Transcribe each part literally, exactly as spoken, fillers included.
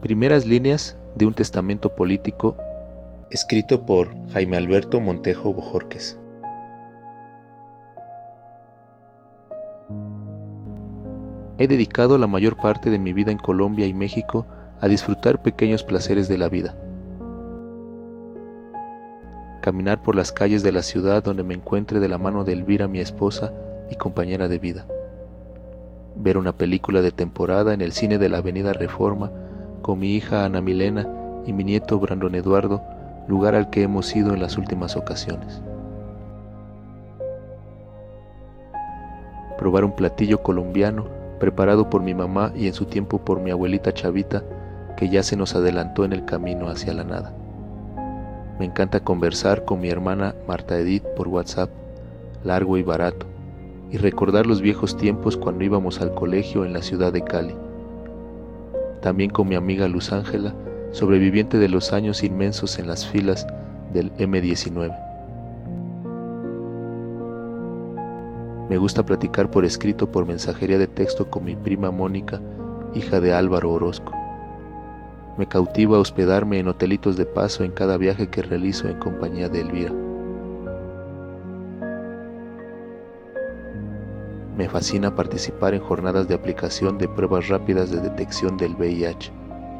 Primeras líneas de un testamento político escrito por Jaime Alberto Montejo Bojorquez. He dedicado la mayor parte de mi vida en Colombia y México a disfrutar pequeños placeres de la vida. Caminar por las calles de la ciudad donde me encuentre de la mano de Elvira, mi esposa y compañera de vida. Ver una película de temporada en el cine de la Avenida Reforma con mi hija Ana Milena y mi nieto Brandon Eduardo, lugar al que hemos ido en las últimas ocasiones. Probar un platillo colombiano preparado por mi mamá y en su tiempo por mi abuelita Chavita, que ya se nos adelantó en el camino hacia la nada. Me encanta conversar con mi hermana Marta Edith por WhatsApp, largo y barato, y recordar los viejos tiempos cuando íbamos al colegio en la ciudad de Cali. También con mi amiga Luz Ángela, sobreviviente de los años inmensos en las filas del eme diecinueve. Me gusta platicar por escrito por mensajería de texto con mi prima Mónica, hija de Álvaro Orozco. Me cautiva hospedarme en hotelitos de paso en cada viaje que realizo en compañía de Elvira. Me fascina participar en jornadas de aplicación de pruebas rápidas de detección del ve i hache.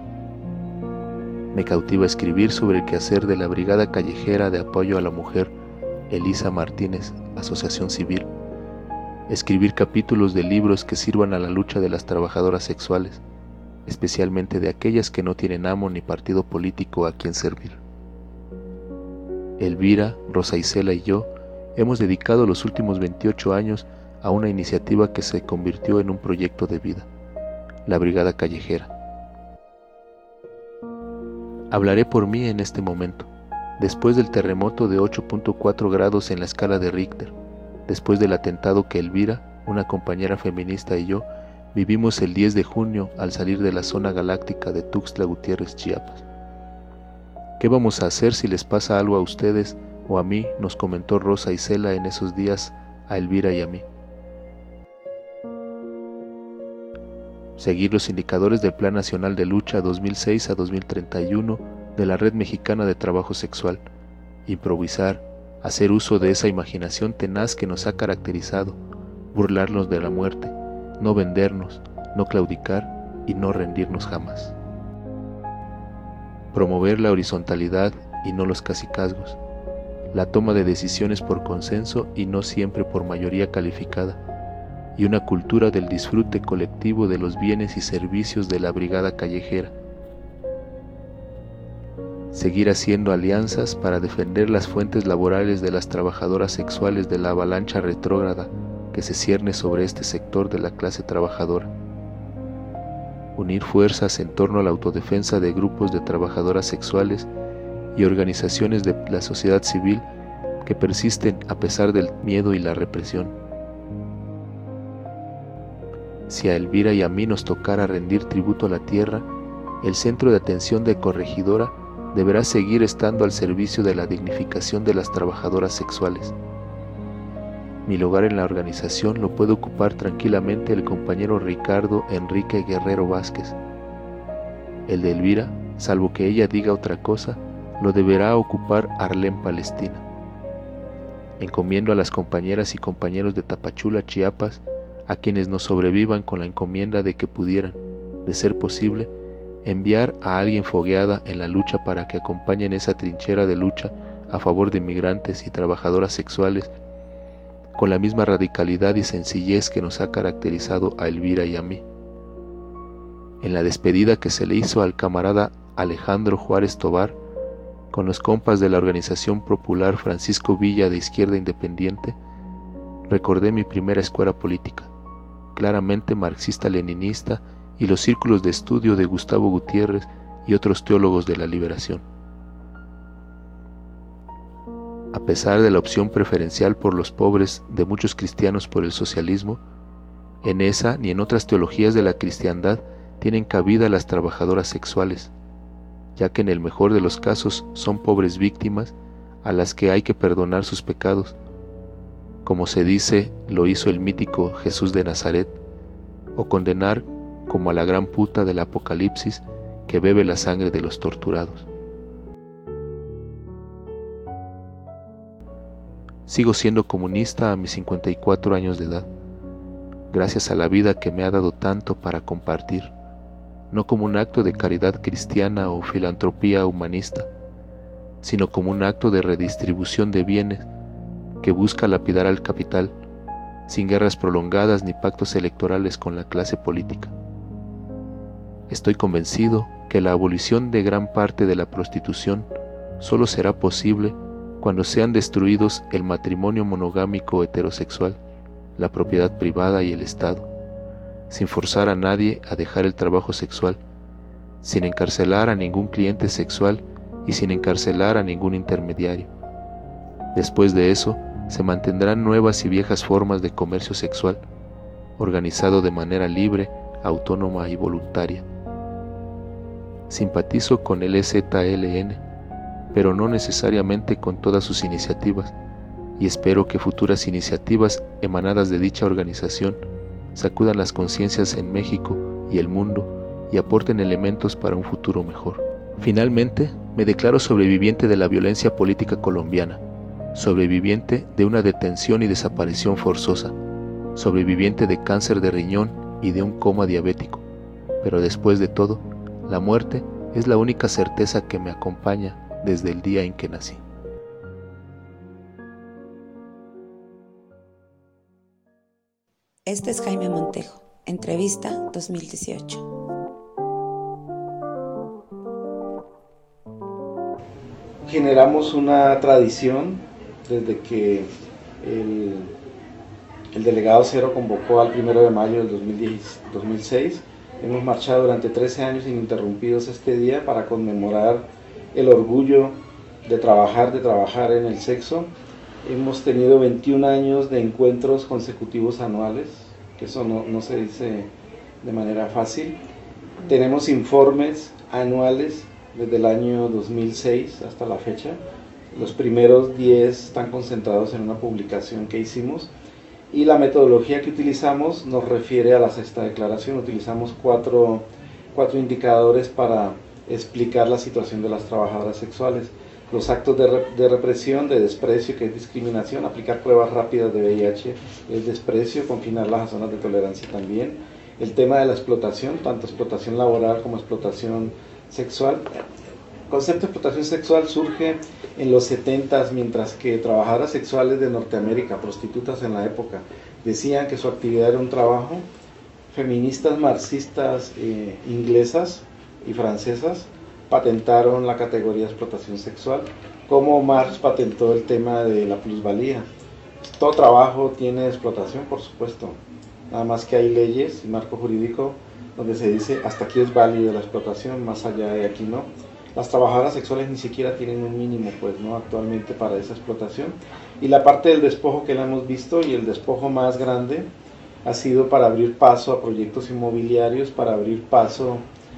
Me cautiva escribir sobre el quehacer de la Brigada Callejera de Apoyo a la Mujer Elisa Martínez, Asociación Civil. Escribir capítulos de libros que sirvan a la lucha de las trabajadoras sexuales, especialmente de aquellas que no tienen amo ni partido político a quien servir. Elvira, Rosa Isela y yo hemos dedicado los últimos veintiocho años a una iniciativa que se convirtió en un proyecto de vida, la Brigada Callejera. Hablaré por mí en este momento, después del terremoto de ocho punto cuatro grados en la escala de Richter, después del atentado que Elvira, una compañera feminista y yo vivimos el diez de junio al salir de la zona galáctica de Tuxtla Gutiérrez, Chiapas. ¿Qué vamos a hacer si les pasa algo a ustedes o a mí?, nos comentó Rosa Isela en esos días a Elvira y a mí. Seguir los indicadores del Plan Nacional de Lucha dos mil seis a dos mil treinta y uno de la Red Mexicana de Trabajo Sexual, improvisar, hacer uso de esa imaginación tenaz que nos ha caracterizado, burlarnos de la muerte, no vendernos, no claudicar y no rendirnos jamás. Promover la horizontalidad y no los cacicazgos, la toma de decisiones por consenso y no siempre por mayoría calificada, y una cultura del disfrute colectivo de los bienes y servicios de la Brigada Callejera. Seguir haciendo alianzas para defender las fuentes laborales de las trabajadoras sexuales de la avalancha retrógrada que se cierne sobre este sector de la clase trabajadora. Unir fuerzas en torno a la autodefensa de grupos de trabajadoras sexuales y organizaciones de la sociedad civil que persisten a pesar del miedo y la represión. Si a Elvira y a mí nos tocara rendir tributo a la tierra, el centro de atención de Corregidora deberá seguir estando al servicio de la dignificación de las trabajadoras sexuales. Mi lugar en la organización lo puede ocupar tranquilamente el compañero Ricardo Enrique Guerrero Vázquez. El de Elvira, salvo que ella diga otra cosa, lo deberá ocupar Arlén Palestina. Encomiendo a las compañeras y compañeros de Tapachula, Chiapas, a quienes nos sobrevivan con la encomienda de que pudieran, de ser posible, enviar a alguien fogueada en la lucha para que acompañen esa trinchera de lucha a favor de migrantes y trabajadoras sexuales con la misma radicalidad y sencillez que nos ha caracterizado a Elvira y a mí. En la despedida que se le hizo al camarada Alejandro Juárez Tobar, con los compas de la Organización Popular Francisco Villa de Izquierda Independiente, recordé mi primera escuela política, claramente marxista-leninista, y los círculos de estudio de Gustavo Gutiérrez y otros teólogos de la liberación. A pesar de la opción preferencial por los pobres de muchos cristianos por el socialismo, en esa ni en otras teologías de la cristiandad tienen cabida las trabajadoras sexuales, ya que en el mejor de los casos son pobres víctimas a las que hay que perdonar sus pecados, como se dice lo hizo el mítico Jesús de Nazaret, o condenar como a la gran puta del Apocalipsis que bebe la sangre de los torturados. Sigo siendo comunista a mis cincuenta y cuatro años de edad, gracias a la vida que me ha dado tanto para compartir, no como un acto de caridad cristiana o filantropía humanista, sino como un acto de redistribución de bienes que busca lapidar al capital, sin guerras prolongadas ni pactos electorales con la clase política. Estoy convencido que la abolición de gran parte de la prostitución solo será posible cuando sean destruidos el matrimonio monogámico heterosexual, la propiedad privada y el Estado, sin forzar a nadie a dejar el trabajo sexual, sin encarcelar a ningún cliente sexual y sin encarcelar a ningún intermediario. Después de eso, se mantendrán nuevas y viejas formas de comercio sexual, organizado de manera libre, autónoma y voluntaria. Simpatizo con el E Z L N, pero no necesariamente con todas sus iniciativas, y espero que futuras iniciativas emanadas de dicha organización sacudan las conciencias en México y el mundo y aporten elementos para un futuro mejor. Finalmente, me declaro sobreviviente de la violencia política colombiana, sobreviviente de una detención y desaparición forzosa, sobreviviente de cáncer de riñón y de un coma diabético, pero después de todo, la muerte es la única certeza que me acompaña desde el día en que nací. Este es Jaime Montejo, entrevista dos mil dieciocho. Generamos una tradición desde que el, el delegado Cero convocó al primero de mayo del dos mil seis. Hemos marchado durante trece años ininterrumpidos este día para conmemorar el orgullo de trabajar, de trabajar en el sexo. Hemos tenido veintiún años de encuentros consecutivos anuales, que eso no, no se dice de manera fácil. Tenemos informes anuales desde el año dos mil seis hasta la fecha. Los primeros diez están concentrados en una publicación que hicimos. Y la metodología que utilizamos nos refiere a la sexta declaración. Utilizamos cuatro, cuatro indicadores para explicar la situación de las trabajadoras sexuales. Los actos de, re, de represión, de desprecio, que es discriminación, aplicar pruebas rápidas de V I H es desprecio, confinarlas a zonas de tolerancia también. El tema de la explotación, tanto explotación laboral como explotación sexual. El concepto de explotación sexual surge en los setentas, mientras que trabajadoras sexuales de Norteamérica, prostitutas en la época, decían que su actividad era un trabajo. Feministas marxistas eh, inglesas y francesas patentaron la categoría de explotación sexual, como Marx patentó el tema de la plusvalía. Todo trabajo tiene explotación, por supuesto, nada más que hay leyes y marco jurídico donde se dice hasta aquí es válido la explotación, más allá de aquí no. Las trabajadoras sexuales ni siquiera tienen un mínimo, pues, ¿no?, actualmente para esa explotación. Y la parte del despojo que la hemos visto, y el despojo más grande, ha sido para abrir paso a proyectos inmobiliarios, para abrir paso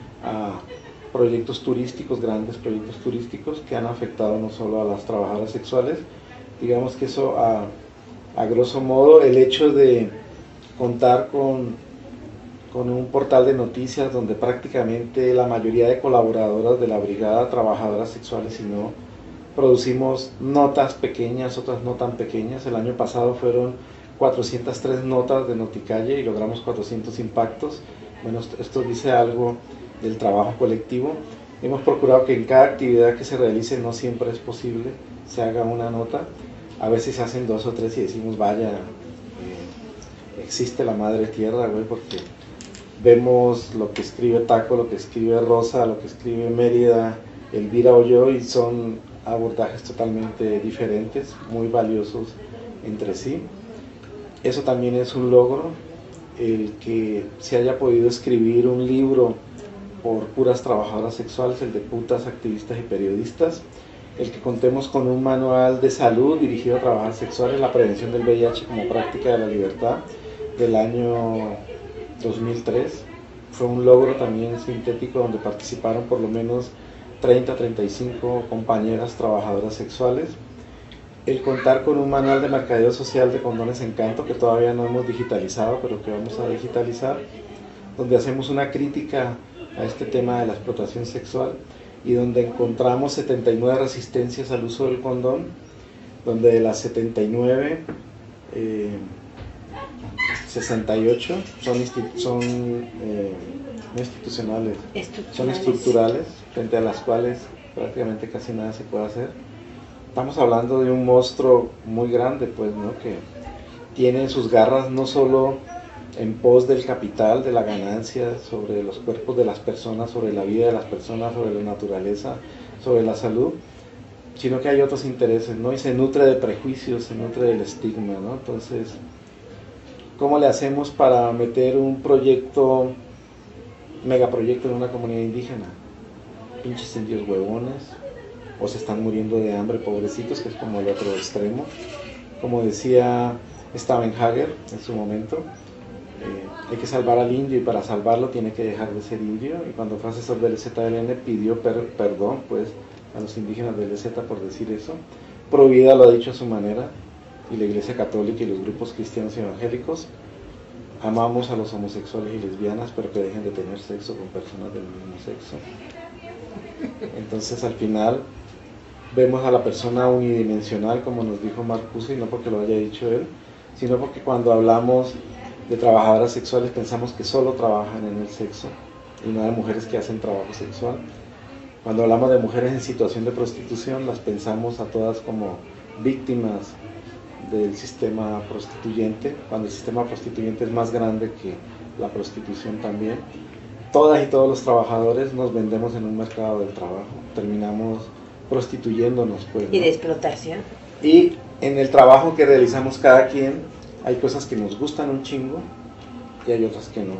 a proyectos turísticos, grandes proyectos turísticos que han afectado no solo a las trabajadoras sexuales. Digamos que eso, a, a grosso modo, el hecho de contar con, con un portal de noticias donde prácticamente la mayoría de colaboradoras de la brigada, trabajadoras sexuales y no, producimos notas pequeñas, otras no tan pequeñas. El año pasado fueron cuatrocientas tres notas de Noticalle y logramos cuatrocientos impactos. Bueno, esto, esto dice algo del trabajo colectivo. Hemos procurado que en cada actividad que se realice, no siempre es posible, se haga una nota. A veces se hacen dos o tres y decimos, vaya, eh, existe la madre tierra, güey, porque vemos lo que escribe Taco, lo que escribe Rosa, lo que escribe Mérida, Elvira o yo, y son abordajes totalmente diferentes, muy valiosos entre sí. Eso también es un logro, el que se haya podido escribir un libro por puras trabajadoras sexuales, el de putas, activistas y periodistas, el que contemos con un manual de salud dirigido a trabajadoras sexuales, la prevención del V I H como práctica de la libertad, del año dos mil tres, fue un logro también sintético donde participaron por lo menos treinta a treinta y cinco compañeras trabajadoras sexuales. El contar con un manual de mercadeo social de Condones Encanto, que todavía no hemos digitalizado, pero que vamos a digitalizar, donde hacemos una crítica a este tema de la explotación sexual, y donde encontramos setenta y nueve resistencias al uso del condón, donde de las setenta y nueve, eh, sesenta y ocho son, institu son eh, no institucionales, estructurales. Son estructurales, frente a las cuales prácticamente casi nada se puede hacer. Estamos hablando de un monstruo muy grande, pues, ¿no? Que tiene sus garras no solo en pos del capital, de la ganancia, sobre los cuerpos de las personas, sobre la vida de las personas, sobre la naturaleza, sobre la salud, sino que hay otros intereses, ¿no? Y se nutre de prejuicios, se nutre del estigma, ¿no? Entonces, ¿cómo le hacemos para meter un proyecto, megaproyecto en una comunidad indígena? Pinches indios huevones, o se están muriendo de hambre, pobrecitos, que es como el otro extremo. Como decía Stavenhager en su momento, eh, hay que salvar al indio, y para salvarlo tiene que dejar de ser indio. Y cuando fue asesor del E Z L N pidió per perdón pues a los indígenas del E Z por decir eso. Provida lo ha dicho a su manera, y la Iglesia Católica y los grupos cristianos y evangélicos: amamos a los homosexuales y lesbianas, pero que dejen de tener sexo con personas del mismo sexo. Entonces, al final vemos a la persona unidimensional, como nos dijo Marcuse, y no porque lo haya dicho él, sino porque cuando hablamos de trabajadoras sexuales pensamos que solo trabajan en el sexo, y no hay mujeres que hacen trabajo sexual. Cuando hablamos de mujeres en situación de prostitución, las pensamos a todas como víctimas del sistema prostituyente, cuando el sistema prostituyente es más grande que la prostitución también. Todas y todos los trabajadores nos vendemos en un mercado del trabajo, terminamos prostituyéndonos, pues, ¿no? Y de explotación. Y en el trabajo que realizamos cada quien, hay cosas que nos gustan un chingo y hay otras que no.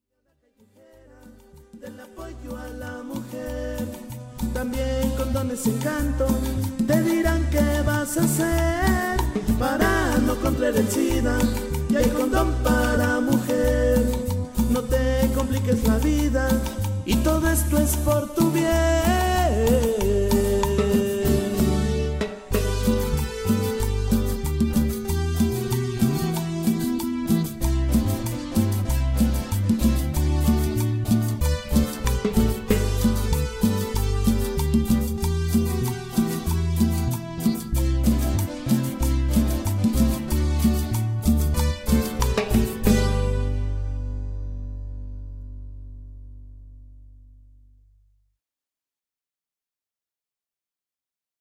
Del apoyo a la mujer, también con dones y encanto, te dirán qué vas a hacer para no contraer el SIDA, y hay condón para mujer. No te compliques la vida, y todo esto es por tu bien.